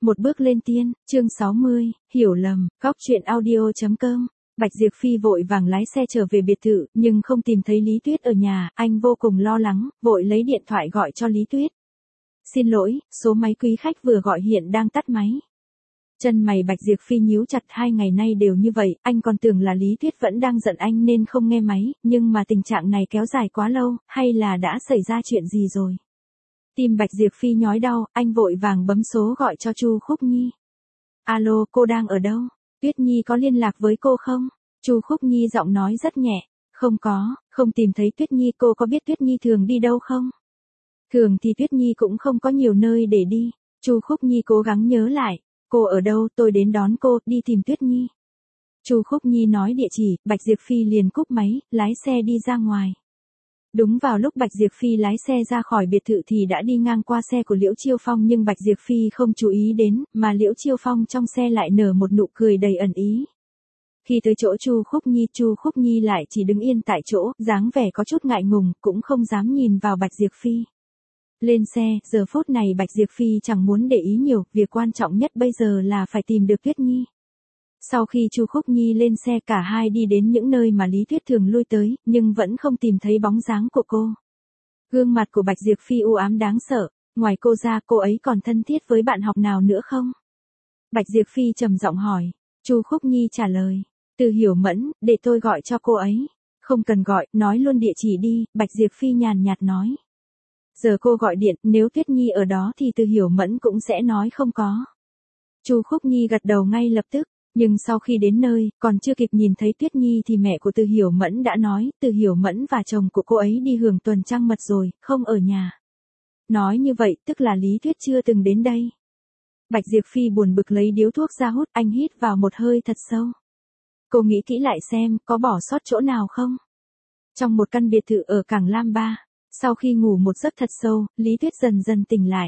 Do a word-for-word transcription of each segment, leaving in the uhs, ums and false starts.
Một bước lên tiên, chương sáu mươi, hiểu lầm, góc truyện audio chấm com. Bạch Diệp Phi vội vàng lái xe trở về biệt thự, nhưng không tìm thấy Lý Tuyết ở nhà, anh vô cùng lo lắng, vội lấy điện thoại gọi cho Lý Tuyết. Xin lỗi, số máy quý khách vừa gọi hiện đang tắt máy. Chân mày Bạch Diệp Phi nhíu chặt, hai ngày nay đều như vậy, anh còn tưởng là Lý Tuyết vẫn đang giận anh nên không nghe máy, nhưng mà tình trạng này kéo dài quá lâu, hay là đã xảy ra chuyện gì rồi? Tim Bạch Diệp Phi nhói đau, anh vội vàng bấm số gọi cho Chu Khúc Nhi. Alo, cô đang ở đâu? Tuyết Nhi có liên lạc với cô không? Chu Khúc Nhi giọng nói rất nhẹ. Không có, không tìm thấy Tuyết Nhi, cô có biết Tuyết Nhi thường đi đâu không? Thường thì Tuyết Nhi cũng không có nhiều nơi để đi. Chu Khúc Nhi cố gắng nhớ lại. Cô ở đâu, tôi đến đón cô, đi tìm Tuyết Nhi. Chu Khúc Nhi nói địa chỉ, Bạch Diệp Phi liền cúp máy, lái xe đi ra ngoài. Đúng vào lúc Bạch Diệp Phi lái xe ra khỏi biệt thự thì đã đi ngang qua xe của Liễu Chiêu Phong, nhưng Bạch Diệp Phi không chú ý đến, mà Liễu Chiêu Phong trong xe lại nở một nụ cười đầy ẩn ý. Khi tới chỗ Chu Khúc Nhi, Chu Khúc Nhi lại chỉ đứng yên tại chỗ, dáng vẻ có chút ngại ngùng, cũng không dám nhìn vào Bạch Diệp Phi. Lên xe, giờ phút này Bạch Diệp Phi chẳng muốn để ý nhiều, việc quan trọng nhất bây giờ là phải tìm được Tuyết Nhi. Sau khi Chu Khúc Nhi lên xe, cả hai đi đến những nơi mà Lý Tuyết thường lui tới, nhưng vẫn không tìm thấy bóng dáng của cô. Gương mặt của Bạch Diệp Phi u ám đáng sợ, ngoài cô ra cô ấy còn thân thiết với bạn học nào nữa không? Bạch Diệp Phi trầm giọng hỏi. Chu Khúc Nhi trả lời. Từ Hiểu Mẫn, để tôi gọi cho cô ấy. Không cần gọi, nói luôn địa chỉ đi, Bạch Diệp Phi nhàn nhạt nói. Giờ cô gọi điện, nếu Tuyết Nhi ở đó thì Từ Hiểu Mẫn cũng sẽ nói không có. Chu Khúc Nhi gật đầu ngay lập tức. Nhưng sau khi đến nơi, còn chưa kịp nhìn thấy Tuyết Nhi thì mẹ của Từ Hiểu Mẫn đã nói, Từ Hiểu Mẫn và chồng của cô ấy đi hưởng tuần trăng mật rồi, không ở nhà. Nói như vậy, tức là Lý Tuyết chưa từng đến đây. Bạch Diệp Phi buồn bực lấy điếu thuốc ra hút, anh hít vào một hơi thật sâu. Cô nghĩ kỹ lại xem, có bỏ sót chỗ nào không? Trong một căn biệt thự ở Cảng Lam Ba, sau khi ngủ một giấc thật sâu, Lý Tuyết dần dần tỉnh lại.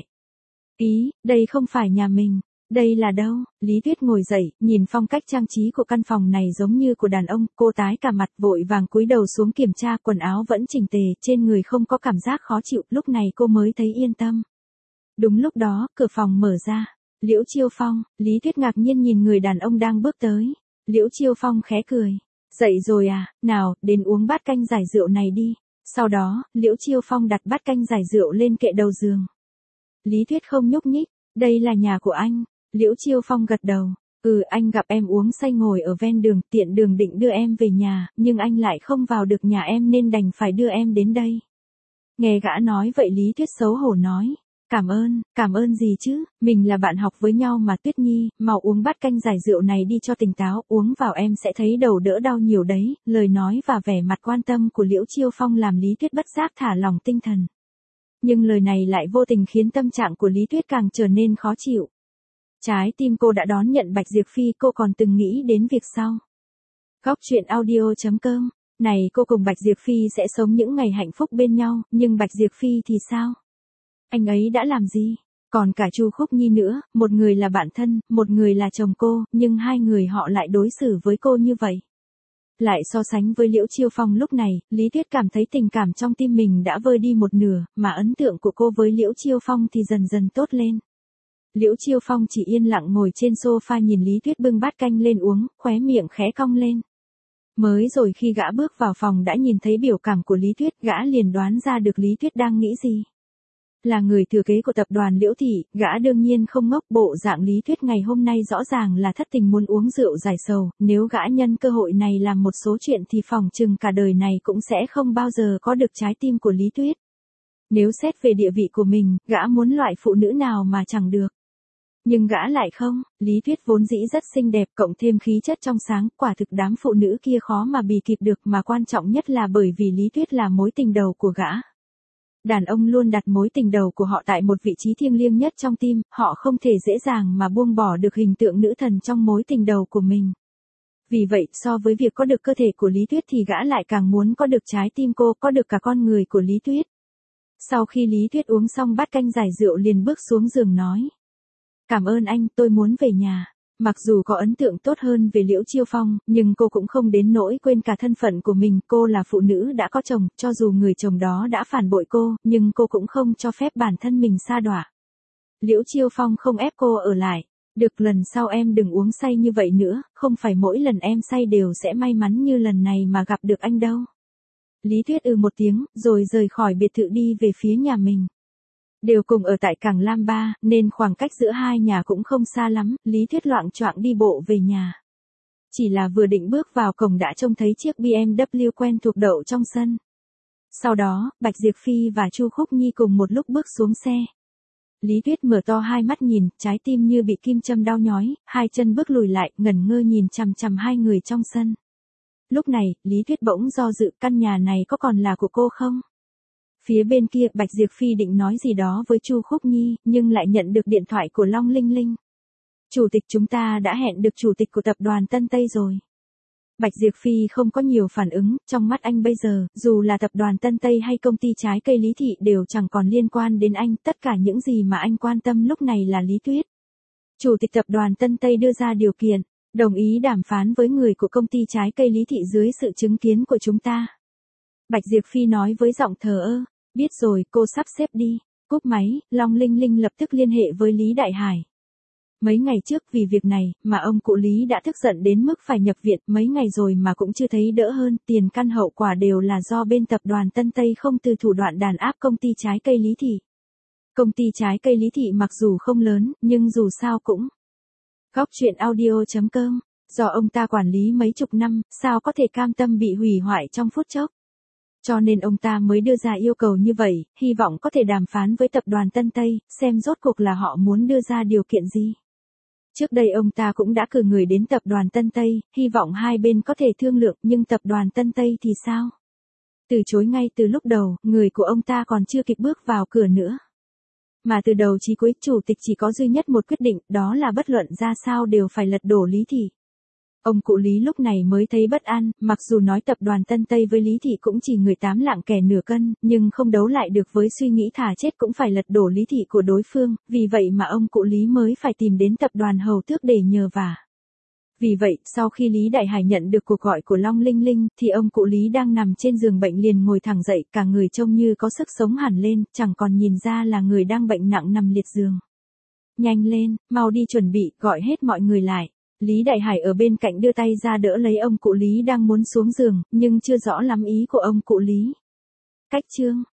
Ý, đây không phải nhà mình. Đây là đâu? Lý Tuyết ngồi dậy, nhìn phong cách trang trí của căn phòng này giống như của đàn ông, cô tái cả mặt, vội vàng cúi đầu xuống kiểm tra, quần áo vẫn chỉnh tề, trên người không có cảm giác khó chịu, lúc này cô mới thấy yên tâm. Đúng lúc đó, cửa phòng mở ra. Liễu Chiêu Phong, Lý Tuyết ngạc nhiên nhìn người đàn ông đang bước tới. Liễu Chiêu Phong khẽ cười. Dậy rồi à, nào, đến uống bát canh giải rượu này đi. Sau đó, Liễu Chiêu Phong đặt bát canh giải rượu lên kệ đầu giường. Lý Tuyết không nhúc nhích, đây là nhà của anh. Liễu Chiêu Phong gật đầu. Ừ, anh gặp em uống say ngồi ở ven đường, tiện đường định đưa em về nhà, nhưng anh lại không vào được nhà em nên đành phải đưa em đến đây. Nghe gã nói vậy Lý Tuyết xấu hổ nói. Cảm ơn, cảm ơn gì chứ, mình là bạn học với nhau mà Tuyết Nhi, mau uống bát canh giải rượu này đi cho tỉnh táo, uống vào em sẽ thấy đầu đỡ đau nhiều đấy. Lời nói và vẻ mặt quan tâm của Liễu Chiêu Phong làm Lý Tuyết bất giác thả lỏng tinh thần. Nhưng lời này lại vô tình khiến tâm trạng của Lý Tuyết càng trở nên khó chịu. Trái tim cô đã đón nhận Bạch Diệp Phi, cô còn từng nghĩ đến việc sau. Góc truyện audio chấm com. Này, cô cùng Bạch Diệp Phi sẽ sống những ngày hạnh phúc bên nhau, nhưng Bạch Diệp Phi thì sao? Anh ấy đã làm gì? Còn cả Chu Khúc Nhi nữa, một người là bạn thân, một người là chồng cô, nhưng hai người họ lại đối xử với cô như vậy. Lại so sánh với Liễu Chiêu Phong lúc này, Lý Tuyết cảm thấy tình cảm trong tim mình đã vơi đi một nửa, mà ấn tượng của cô với Liễu Chiêu Phong thì dần dần tốt lên. Liễu Chiêu Phong chỉ yên lặng ngồi trên sofa nhìn Lý Tuyết bưng bát canh lên uống, khóe miệng khẽ cong lên. Mới rồi khi gã bước vào phòng đã nhìn thấy biểu cảm của Lý Tuyết, gã liền đoán ra được Lý Tuyết đang nghĩ gì. Là người thừa kế của tập đoàn Liễu Thị, gã đương nhiên không ngốc, bộ dạng Lý Tuyết ngày hôm nay rõ ràng là thất tình muốn uống rượu giải sầu, nếu gã nhân cơ hội này làm một số chuyện thì phỏng chừng cả đời này cũng sẽ không bao giờ có được trái tim của Lý Tuyết. Nếu xét về địa vị của mình, gã muốn loại phụ nữ nào mà chẳng được. Nhưng gã lại không, Lý Tuyết vốn dĩ rất xinh đẹp, cộng thêm khí chất trong sáng, quả thực đám phụ nữ kia khó mà bì kịp được, mà quan trọng nhất là bởi vì Lý Tuyết là mối tình đầu của gã. Đàn ông luôn đặt mối tình đầu của họ tại một vị trí thiêng liêng nhất trong tim, họ không thể dễ dàng mà buông bỏ được hình tượng nữ thần trong mối tình đầu của mình. Vì vậy, so với việc có được cơ thể của Lý Tuyết thì gã lại càng muốn có được trái tim cô, có được cả con người của Lý Tuyết. Sau khi Lý Tuyết uống xong bát canh giải rượu liền bước xuống giường nói. Cảm ơn anh, tôi muốn về nhà. Mặc dù có ấn tượng tốt hơn về Liễu Chiêu Phong, nhưng cô cũng không đến nỗi quên cả thân phận của mình, cô là phụ nữ đã có chồng, cho dù người chồng đó đã phản bội cô, nhưng cô cũng không cho phép bản thân mình sa đọa. Liễu Chiêu Phong không ép cô ở lại. Được, lần sau em đừng uống say như vậy nữa, không phải mỗi lần em say đều sẽ may mắn như lần này mà gặp được anh đâu. Lý Tuyết ừ một tiếng, rồi rời khỏi biệt thự đi về phía nhà mình. Đều cùng ở tại Cảng Lam Ba, nên khoảng cách giữa hai nhà cũng không xa lắm, Lý Tuyết loạng choạng đi bộ về nhà. Chỉ là vừa định bước vào cổng đã trông thấy chiếc bê em vê quen thuộc đậu trong sân. Sau đó, Bạch Diệp Phi và Chu Khúc Nhi cùng một lúc bước xuống xe. Lý Tuyết mở to hai mắt nhìn, trái tim như bị kim châm đau nhói, hai chân bước lùi lại, ngẩn ngơ nhìn chằm chằm hai người trong sân. Lúc này, Lý Tuyết bỗng do dự, căn nhà này có còn là của cô không? Phía bên kia, Bạch Diệp Phi định nói gì đó với Chu Khúc Nhi, nhưng lại nhận được điện thoại của Long Linh Linh. Chủ tịch, chúng ta đã hẹn được chủ tịch của tập đoàn Tân Tây rồi. Bạch Diệp Phi không có nhiều phản ứng, trong mắt anh bây giờ, dù là tập đoàn Tân Tây hay công ty trái cây Lý Thị đều chẳng còn liên quan đến anh, tất cả những gì mà anh quan tâm lúc này là Lý Tuyết. Chủ tịch tập đoàn Tân Tây đưa ra điều kiện, đồng ý đàm phán với người của công ty trái cây Lý Thị dưới sự chứng kiến của chúng ta. Bạch Diệp Phi nói với giọng thờ ơ, biết rồi, cô sắp xếp đi. Cúp máy, Long Linh Linh lập tức liên hệ với Lý Đại Hải. Mấy ngày trước vì việc này, mà ông cụ Lý đã tức giận đến mức phải nhập viện, mấy ngày rồi mà cũng chưa thấy đỡ hơn, tiền căn hậu quả đều là do bên tập đoàn Tân Tây không từ thủ đoạn đàn áp công ty trái cây Lý Thị. Công ty trái cây Lý Thị mặc dù không lớn, nhưng dù sao cũng. Góc truyện audio chấm com, do ông ta quản lý mấy chục năm, sao có thể cam tâm bị hủy hoại trong phút chốc. Cho nên ông ta mới đưa ra yêu cầu như vậy, hy vọng có thể đàm phán với tập đoàn Tân Tây, xem rốt cuộc là họ muốn đưa ra điều kiện gì. Trước đây ông ta cũng đã cử người đến tập đoàn Tân Tây, hy vọng hai bên có thể thương lượng, nhưng tập đoàn Tân Tây thì sao? Từ chối ngay từ lúc đầu, người của ông ta còn chưa kịp bước vào cửa nữa. Mà từ đầu chí cuối, chủ tịch chỉ có duy nhất một quyết định, đó là bất luận ra sao đều phải lật đổ Lý Thị. Ông cụ Lý lúc này mới thấy bất an, mặc dù nói tập đoàn Tân Tây với Lý Thị cũng chỉ người tám lạng kẻ nửa cân, nhưng không đấu lại được với suy nghĩ thà chết cũng phải lật đổ Lý Thị của đối phương, vì vậy mà ông cụ Lý mới phải tìm đến tập đoàn Hầu Tước để nhờ vả. Vì vậy, sau khi Lý Đại Hải nhận được cuộc gọi của Long Linh Linh, thì ông cụ Lý đang nằm trên giường bệnh liền ngồi thẳng dậy, cả người trông như có sức sống hẳn lên, chẳng còn nhìn ra là người đang bệnh nặng nằm liệt giường. Nhanh lên, mau đi chuẩn bị, gọi hết mọi người lại. Lý Đại Hải ở bên cạnh đưa tay ra đỡ lấy ông cụ Lý đang muốn xuống giường, nhưng chưa rõ lắm ý của ông cụ Lý. Cách chương